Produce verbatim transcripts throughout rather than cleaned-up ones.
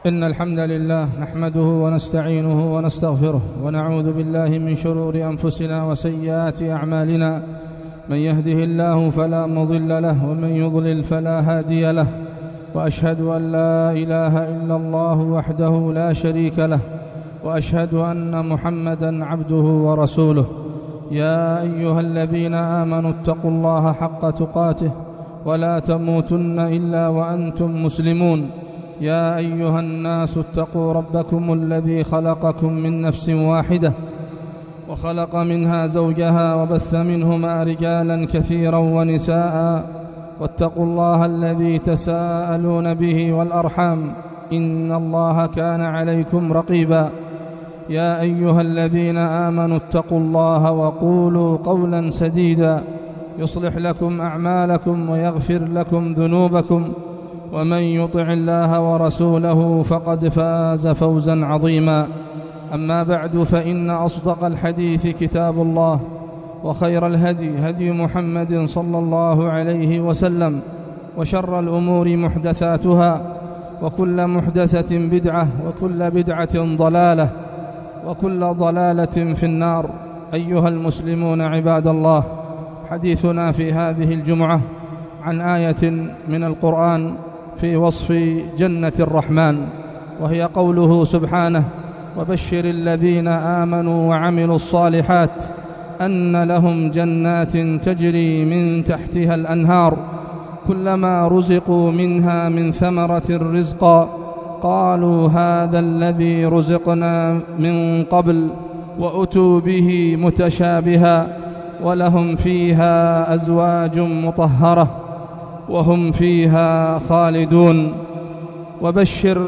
إن الحمد لله نحمده ونستعينه ونستغفره ونعوذ بالله من شرور أنفسنا وسيئات أعمالنا. من يهده الله فلا مضل له ومن يضلل فلا هادي له، وأشهد أن لا إله إلا الله وحده لا شريك له، وأشهد أن محمدًا عبده ورسوله. يا أيها الذين آمنوا اتقوا الله حق تقاته ولا تموتن إلا وأنتم مسلمون. يا أيها الناس اتقوا ربكم الذي خلقكم من نفس واحدة وخلق منها زوجها وبث منهما رجالا كثيرا ونساء، واتقوا الله الذي تساءلون به والأرحام إن الله كان عليكم رقيبا. يا أيها الذين آمنوا اتقوا الله وقولوا قولا سديدا يصلح لكم أعمالكم ويغفر لكم ذنوبكم، ومن يطع الله ورسوله فقد فاز فوزا عظيما. أما بعد، فإن أصدق الحديث كتاب الله، وخير الهدي هدي محمد صلى الله عليه وسلم، وشر الأمور محدثاتها، وكل محدثة بدعة، وكل بدعة ضلالة، وكل ضلالة في النار. أيها المسلمون عباد الله، حديثنا في هذه الجمعة عن آية من القرآن في وصف جنة الرحمن، وهي قوله سبحانه: وبشر الذين آمنوا وعملوا الصالحات أن لهم جنات تجري من تحتها الأنهار كلما رزقوا منها من ثمرة رزقا قالوا هذا الذي رزقنا من قبل وأتوا به متشابها ولهم فيها أزواج مطهرة وهم فيها خالدون. وبشر،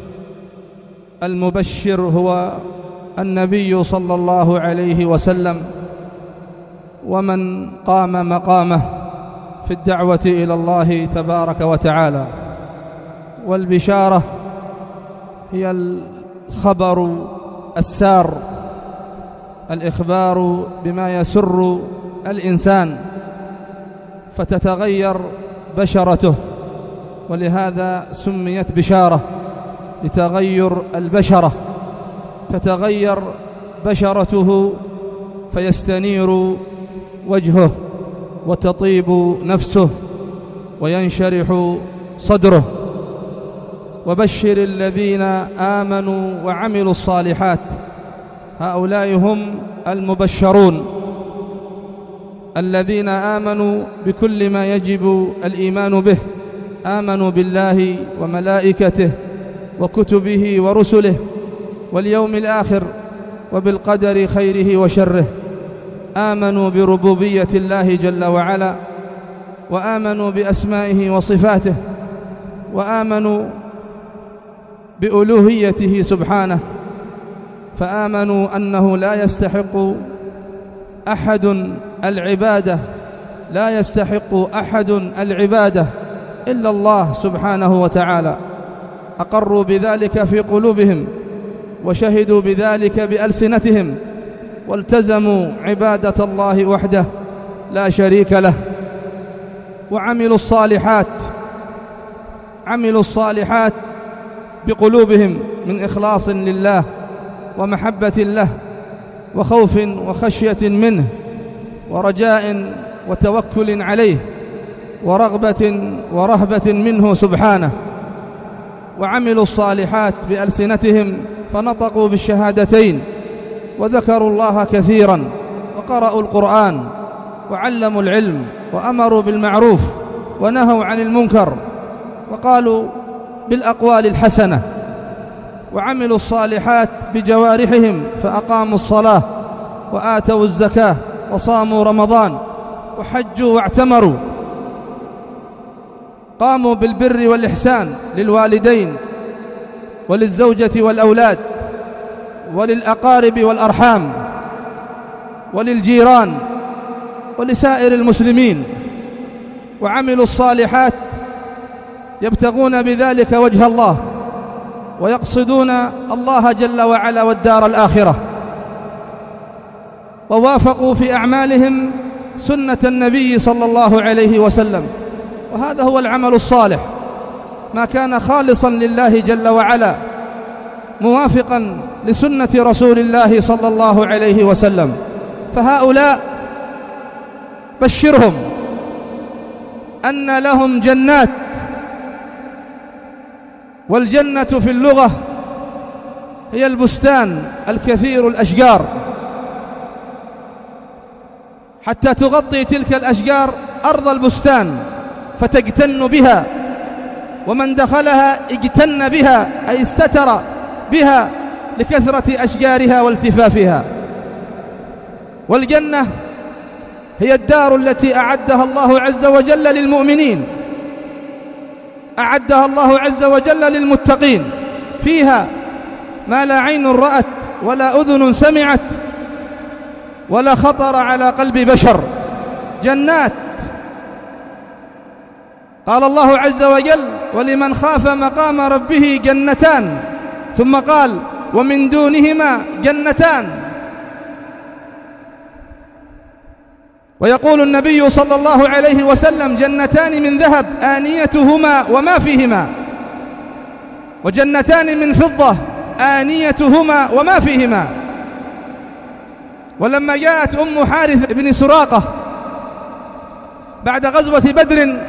المبشر هو النبي صلى الله عليه وسلم ومن قام مقامه في الدعوة إلى الله تبارك وتعالى. والبشارة هي الخبر السار، الإخبار بما يسر الإنسان فتتغير بشرته، ولهذا سميت بشارة لتغير البشرة، تتغير بشرته فيستنير وجهه وتطيب نفسه وينشرح صدره. وبشر الذين آمنوا وعملوا الصالحات، هؤلاء هم المبشرون الذين آمنوا بكل ما يجب الإيمان به، آمنوا بالله وملائكته وكتبه ورسله واليوم الآخر وبالقدر خيره وشره، آمنوا بربوبية الله جل وعلا، وآمنوا بأسمائه وصفاته، وآمنوا بألوهيته سبحانه، فآمنوا أنه لا يستحق أحد العبادة لا يستحق أحد العبادة إلا الله سبحانه وتعالى. أقروا بذلك في قلوبهم وشهدوا بذلك بألسنتهم، والتزموا عبادة الله وحده لا شريك له. وعملوا الصالحات، عملوا الصالحات بقلوبهم من إخلاص لله ومحبة له وخوف وخشية منه ورجاء وتوكل عليه ورغبة ورهبة منه سبحانه. وعملوا الصالحات بألسنتهم فنطقوا بالشهادتين وذكروا الله كثيرا وقرأوا القرآن وعلموا العلم وأمروا بالمعروف ونهوا عن المنكر وقالوا بالأقوال الحسنة. وعملوا الصالحات بجوارحهم فأقاموا الصلاة وآتوا الزكاة وصاموا رمضان وحجوا واعتمروا، قاموا بالبر والإحسان للوالدين وللزوجة والأولاد وللأقارب والأرحام وللجيران ولسائر المسلمين. وعملوا الصالحات يبتغون بذلك وجه الله ويقصدون الله جل وعلا والدار الآخرة، ووافقوا في أعمالهم سنة النبي صلى الله عليه وسلم، وهذا هو العمل الصالح. ما كان خالصا لله جل وعلا موافقا لسنة رسول الله صلى الله عليه وسلم. فهؤلاء بشرهم أن لهم جنات، والجنة في اللغة هي البستان الكثير الأشجار، حتى تغطي تلك الأشجار أرض البستان فتجتن بها، ومن دخلها اجتن بها أي استتر بها لكثرة أشجارها والتفافها. والجنة هي الدار التي أعدها الله عز وجل للمؤمنين، أعدها الله عز وجل للمتقين، فيها ما لا عين رأت ولا أذن سمعت ولا خطر على قلب بشر. جنات. قال الله عز وجل: ولمن خاف مقام ربه جنتان، ثم قال: ومن دونهما جنتان. ويقول النبي صلى الله عليه وسلم: جنتان من ذهب آنيتهما وما فيهما، وجنتان من فضة آنيتهما وما فيهما. ولما جاءت أم حارث بن سراقة بعد غزوة بدر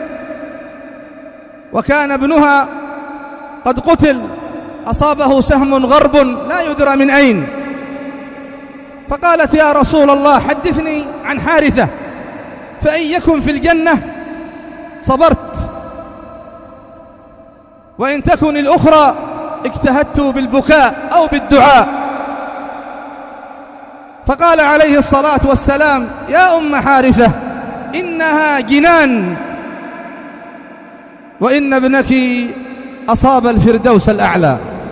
وكان ابنها قد قتل، أصابه سهم غرب لا يدرى من أين، فقالت: يا رسول الله حدثني عن حارثة، فإن يكن في الجنة صبرت، وإن تكن الأخرى اجتهدت بالبكاء أو بالدعاء. فقال عليه الصلاة والسلام: يا أم حارثة إنها جنان، وإن ابنك أصاب الفردوس الأعلى.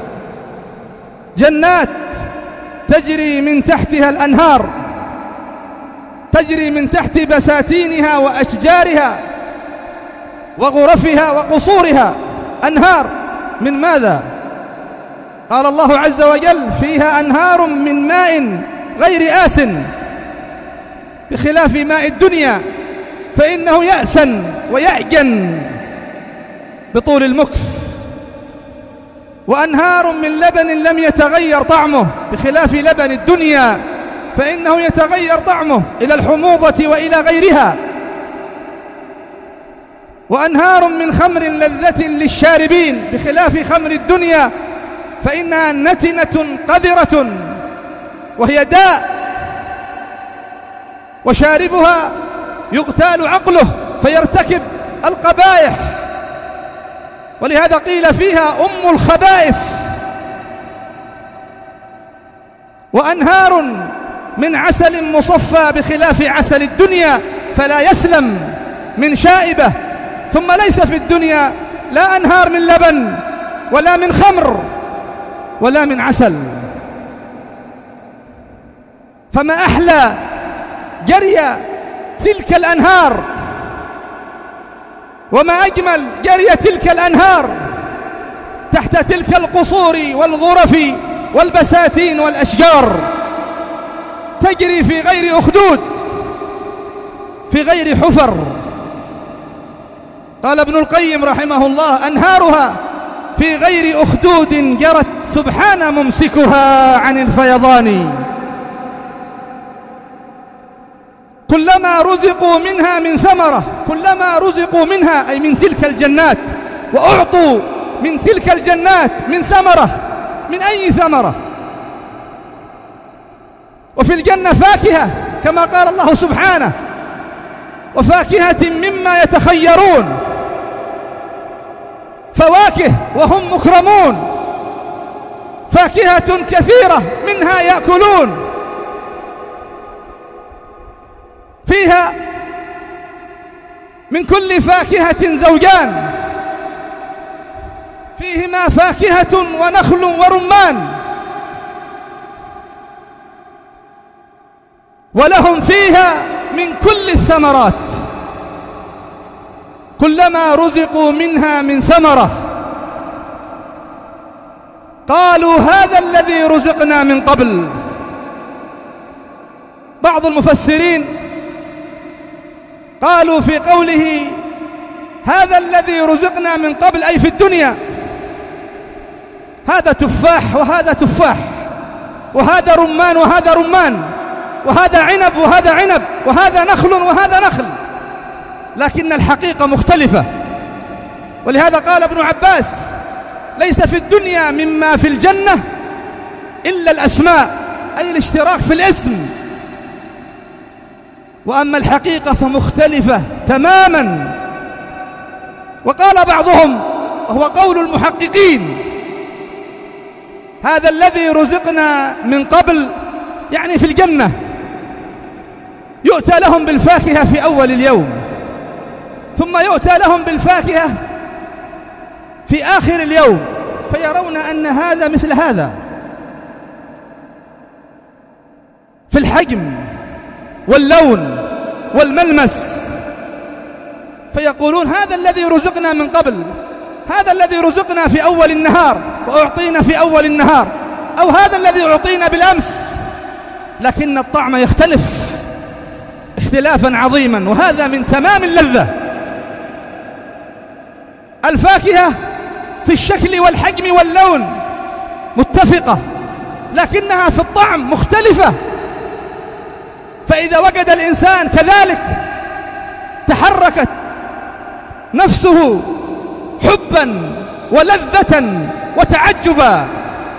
جنات تجري من تحتها الأنهار، تجري من تحت بساتينها وأشجارها وغرفها وقصورها أنهار. من ماذا؟ قال الله عز وجل: فيها أنهار من ماء غير آس، بخلاف ماء الدنيا فإنه يأسن ويأجن بطول المكث. وأنهار من لبن لم يتغير طعمه، بخلاف لبن الدنيا فإنه يتغير طعمه إلى الحموضة وإلى غيرها. وأنهار من خمر لذة للشاربين، بخلاف خمر الدنيا فإنها نتنة قذرة وهي داء، وشاربها يغتال عقله فيرتكب القبائح، ولهذا قيل فيها أم الخبائث. وأنهار من عسل مصفى، بخلاف عسل الدنيا فلا يسلم من شائبة. ثم ليس في الدنيا لا أنهار من لبن ولا من خمر ولا من عسل. فما أحلى جري تلك الأنهار، وما أجمل جري تلك الأنهار تحت تلك القصور والغرف والبساتين والأشجار، تجري في غير أخدود، في غير حفر. قال ابن القيم رحمه الله: أنهارها في غير أخدود جرت، سبحان ممسكها عن الفيضان. كلما رزقوا منها من ثمرة، كلما رزقوا منها أي من تلك الجنات، وأعطوا من تلك الجنات من ثمرة، من أي ثمرة. وفي الجنة فاكهة كما قال الله سبحانه: وفاكهة مما يتخيرون. فواكه وهم مكرمون، فاكهة كثيرة منها يأكلون. فيها من كل فاكهة زوجان، فيهما فاكهة ونخل ورمان، ولهم فيها من كل الثمرات، كلما رزقوا منها من ثمرة قالوا هذا الذي رزقنا من قبل. بعض المفسرين قالوا في قوله هذا الذي رزقنا من قبل أي في الدنيا، هذا تفاح وهذا تفاح، وهذا رمان وهذا رمان، وهذا عنب وهذا عنب، وهذا نخل وهذا نخل، لكن الحقيقة مختلفة. ولهذا قال ابن عباس: ليس في الدنيا مما في الجنة إلا الأسماء، أي الاشتراك في الاسم، وأما الحقيقة فمختلفة تماما. وقال بعضهم، وهو قول المحققين: هذا الذي رزقنا من قبل يعني في الجنة يؤتى لهم بالفاكهة في أول اليوم، ثم يؤتى لهم بالفاكهة في آخر اليوم، فيرون أن هذا مثل هذا في الحجم واللون والملمس، فيقولون: هذا الذي رزقنا من قبل، هذا الذي رزقنا في أول النهار وأعطينا في أول النهار، أو هذا الذي أعطينا بالأمس، لكن الطعم يختلف اختلافا عظيما، وهذا من تمام اللذة. الفاكهة في الشكل والحجم واللون متفقة، لكنها في الطعم مختلفة. فإذا وجد الإنسان كذلك تحركت نفسه حبا ولذة وتعجبا.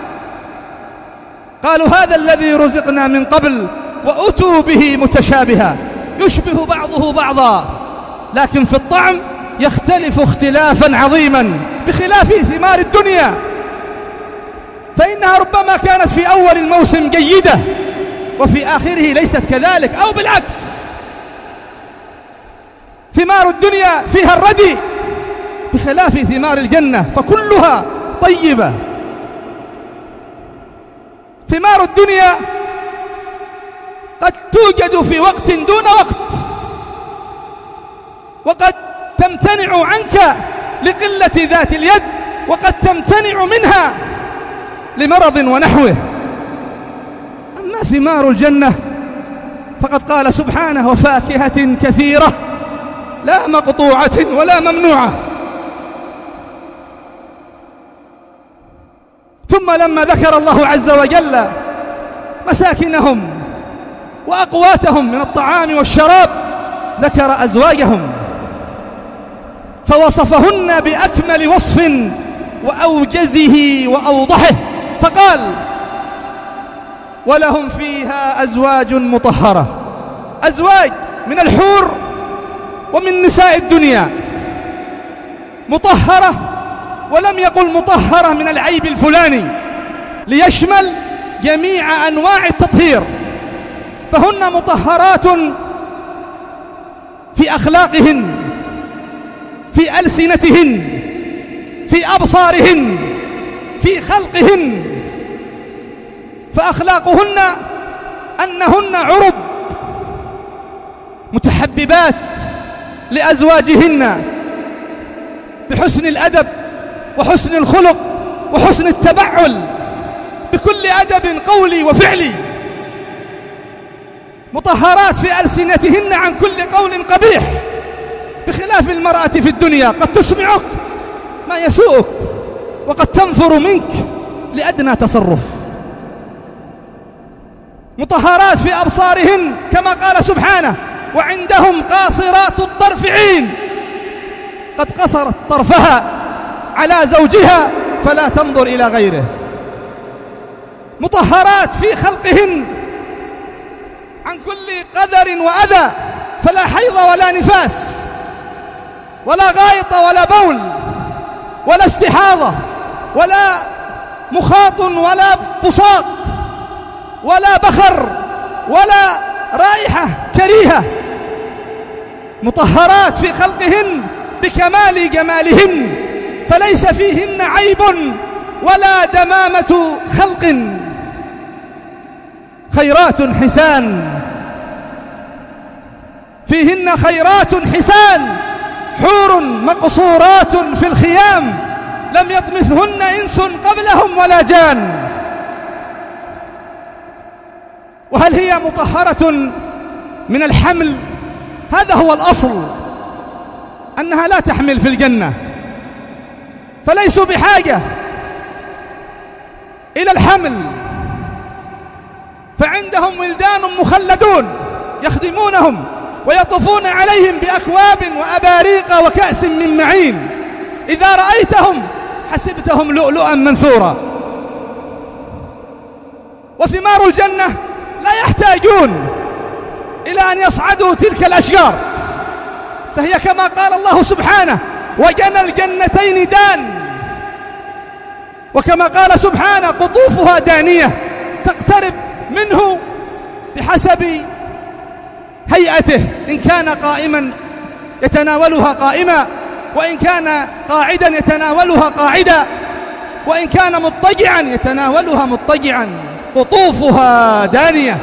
قالوا: هذا الذي رزقنا من قبل، وأتوا به متشابها، يشبه بعضه بعضا، لكن في الطعم يختلف اختلافا عظيما، بخلاف ثمار الدنيا، فإنها ربما كانت في أول الموسم جيدة وفي آخره ليست كذلك، أو بالعكس. ثمار الدنيا فيها الردي، بخلاف ثمار الجنة فكلها طيبة. ثمار الدنيا قد توجد في وقت دون وقت، وقد تمتنع عنك لقلة ذات اليد، وقد تمتنع منها لمرض ونحوه. أما ثمار الجنة فقد قال سبحانه: وفاكهة كثيرة لا مقطوعة ولا ممنوعة. ثم لما ذكر الله عز وجل مساكنهم وأقواتهم من الطعام والشراب ذكر أزواجهم، فوصفهن بأكمل وصف وأوجزه وأوضحه، فقال: ولهم فيها أزواج مطهرة، أزواج من الحور ومن نساء الدنيا، مطهرة، ولم يقل مطهرة من العيب الفلاني، ليشمل جميع أنواع التطهير، فهن مطهرات في أخلاقهن، في ألسنتهن، في أبصارهن، في خلقهن. فأخلاقهن أنهن عرب متحببات لأزواجهن بحسن الأدب وحسن الخلق وحسن التبعل، بكل أدب قولي وفعلي، مطهرات في ألسنتهن عن كل قول قبيح، بخلاف المرأة في الدنيا قد تسمعك ما يسوءك وقد تنفر منك لأدنى تصرف. مطهرات في أبصارهن كما قال سبحانه: وعندهم قاصرات الطرف عين، قد قصرت طرفها على زوجها فلا تنظر إلى غيره. مطهرات في خلقهن عن كل قذر وأذى، فلا حيض ولا نفاس ولا غائط ولا بول ولا استحاضة ولا مخاط ولا بصاق ولا بخر ولا رائحة كريهة. مطهرات في خلقهن بكمال جمالهن، فليس فيهن عيب ولا دمامة خلق. خيرات حسان، فيهن خيرات حسان، حور مقصورات في الخيام، لم يطمثهن إنس قبلهم ولا جان. وهل هي مطهرة من الحمل؟ هذا هو الأصل، أنها لا تحمل في الجنة، فليسوا بحاجة إلى الحمل، فعندهم ولدان مخلدون يخدمونهم ويطوفون عليهم بأكواب وأباريق وكأس من معين، إذا رأيتهم حسبتهم لؤلؤا منثورا. وثمار الجنة لا يحتاجون إلى أن يصعدوا تلك الأشجار، فهي كما قال الله سبحانه: وجنى الجنتين دان. وكما قال سبحانه: قطوفها دانية، تقترب منه بحسب هيئته، إن كان قائما يتناولها قائما، وإن كان قاعدا يتناولها قاعدا، وإن كان مضطجعا يتناولها مضطجعا. قطوفها دانية.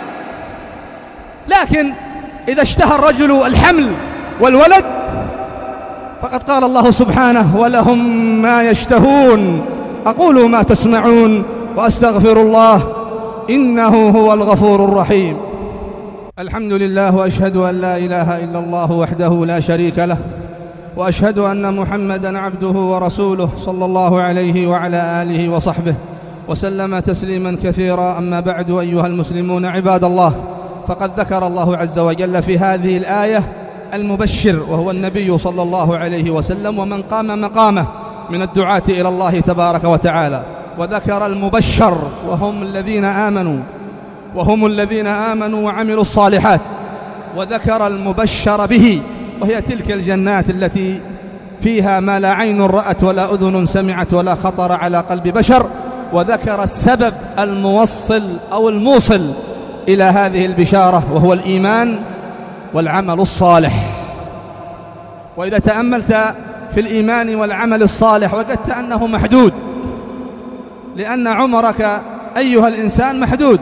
لكن إذا اشتهى الرجل الحمل والولد فقد قال الله سبحانه: ولهم ما يشتهون. أقول ما تسمعون وأستغفر الله إنه هو الغفور الرحيم. الحمد لله، وأشهد أن لا إله إلا الله وحده لا شريك له، وأشهد أن محمدًا عبده ورسوله صلى الله عليه وعلى آله وصحبه وسلم تسليما كثيرا. أما بعد، أيها المسلمون عباد الله، فقد ذكر الله عز وجل في هذه الآية المبشر، وهو النبي صلى الله عليه وسلم ومن قام مقامه من الدعاة إلى الله تبارك وتعالى، وذكر المبشر وهم الذين آمنوا وهم الذين آمنوا وعملوا الصالحات، وذكر المبشر به وهي تلك الجنات التي فيها ما لا عين رأت ولا أذن سمعت ولا خطر على قلب بشر، وذكر السبب الموصل أو الموصل إلى هذه البشارة، وهو الإيمان والعمل الصالح. وإذا تأملت في الإيمان والعمل الصالح وجدت أنه محدود، لأن عمرك أيها الإنسان محدود.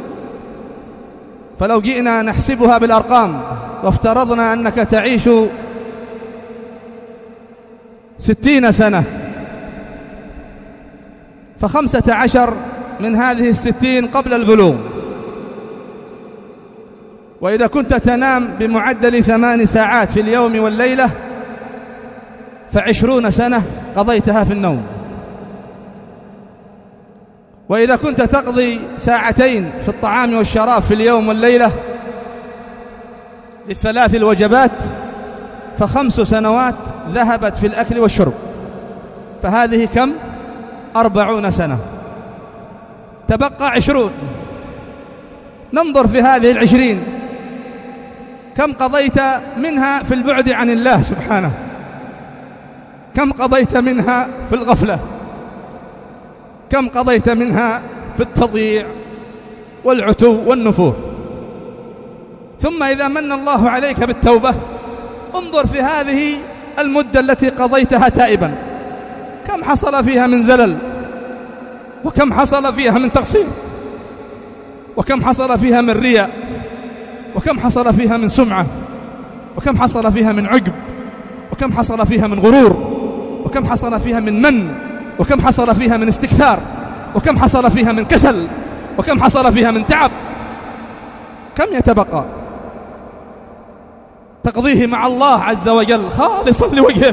فلو جئنا نحسبها بالأرقام وافترضنا أنك تعيش ستين سنة، فخمسة عشر من هذه الستين قبل البلوغ. وإذا كنت تنام بمعدل ثمان ساعات في اليوم والليلة، فعشرون سنة قضيتها في النوم. وإذا كنت تقضي ساعتين في الطعام والشراب في اليوم والليلة للثلاث الوجبات، فخمس سنوات ذهبت في الأكل والشرب، فهذه كم؟ أربعون سنة، تبقى عشرون. ننظر في هذه العشرين كم قضيت منها في البعد عن الله سبحانه، كم قضيت منها في الغفلة، كم قضيت منها في التضييع والعتو والنفور. ثم إذا من الله عليك بالتوبة، انظر في هذه المدة التي قضيتها تائبا، كم حصل فيها من زلل، وكم حصل فيها من تقصير، وكم حصل فيها من رياء، وكم حصل فيها من سمعة، وكم حصل فيها من عجب، وكم حصل فيها من غرور، وكم حصل فيها من من، وكم حصل فيها من استكثار، وكم حصل فيها من كسل، وكم حصل فيها من تعب. كم يتبقى تقضيه مع الله عز وجل خالصا لوجهه؟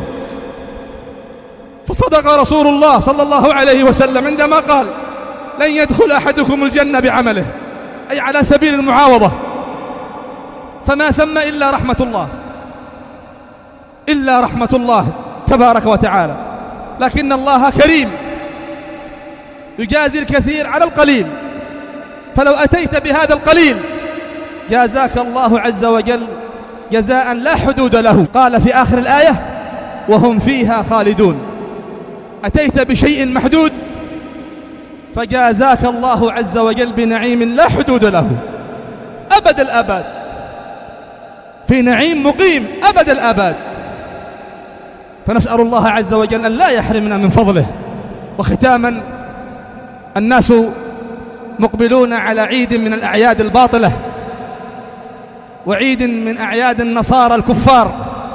فصدق رسول الله صلى الله عليه وسلم عندما قال: لن يدخل أحدكم الجنة بعمله، أي على سبيل المعاوضة، فما ثم إلا رحمة الله، إلا رحمة الله تبارك وتعالى. لكن الله كريم يجازي الكثير على القليل، فلو أتيت بهذا القليل جازاك الله عز وجل جزاء لا حدود له. قال في آخر الآية: وهم فيها خالدون. أتيت بشيء محدود فجازاك الله عز وجل بنعيم لا حدود له أبد الآباد، في نعيم مقيم أبد الآباد. فنسأل الله عز وجل أن لا يحرمنا من فضله. وختاما، الناس مقبلون على عيد من الأعياد الباطلة، وعيد من أعياد النصارى الكفار،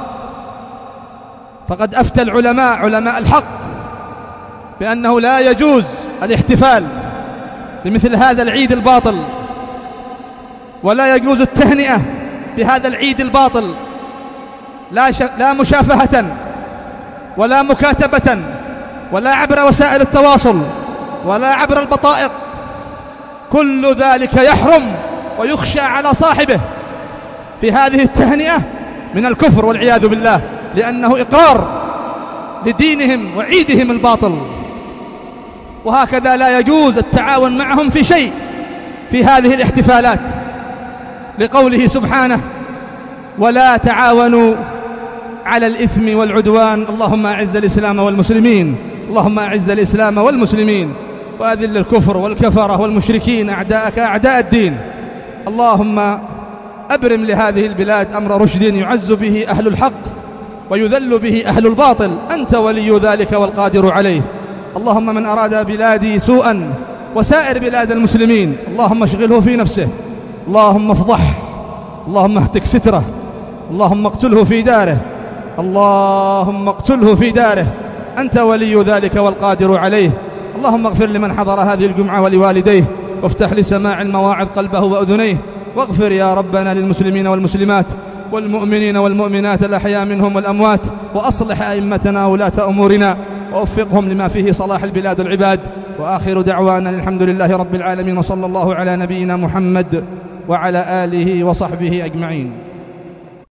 فقد أفتى العلماء علماء الحق بأنه لا يجوز الاحتفال بمثل هذا العيد الباطل، ولا يجوز التهنئة بهذا العيد الباطل، لا, ش... لا مشافهة ولا مكاتبة ولا عبر وسائل التواصل ولا عبر البطائق، كل ذلك يحرم ويخشى على صاحبه في هذه التهنئة من الكفر والعياذ بالله، لأنه إقرار لدينهم وعيدهم الباطل. وهكذا لا يجوز التعاون معهم في شيء في هذه الاحتفالات، لقوله سبحانه: ولا تعاونوا على الإثم والعدوان. اللهم أعز الإسلام والمسلمين، اللهم أعز الإسلام والمسلمين وأذل الكفر والكفرة والمشركين أعداءك أعداء الدين. اللهم أبرم لهذه البلاد أمر رشد يعز به أهل الحق ويذل به أهل الباطل، أنت ولي ذلك والقادر عليه. اللهم من أراد بلادي سوءا وسائر بلاد المسلمين اللهم اشغله في نفسه، اللهم افضحه، اللهم اهتك ستره، اللهم اقتله في داره، اللهم اقتله في داره، أنت ولي ذلك والقادر عليه. اللهم اغفر لمن حضر هذه الجمعة ولوالديه، وافتح لسماع المواعظ قلبه وأذنيه، واغفر يا ربنا للمسلمين والمسلمات والمؤمنين والمؤمنات الأحياء منهم والأموات، وأصلح أئمتنا ولاة أمورنا ووفقهم لما فيه صلاح البلاد والعباد. وآخر دعوانا الحمد لله رب العالمين، وصلى الله على نبينا محمد وعلى آله وصحبه أجمعين.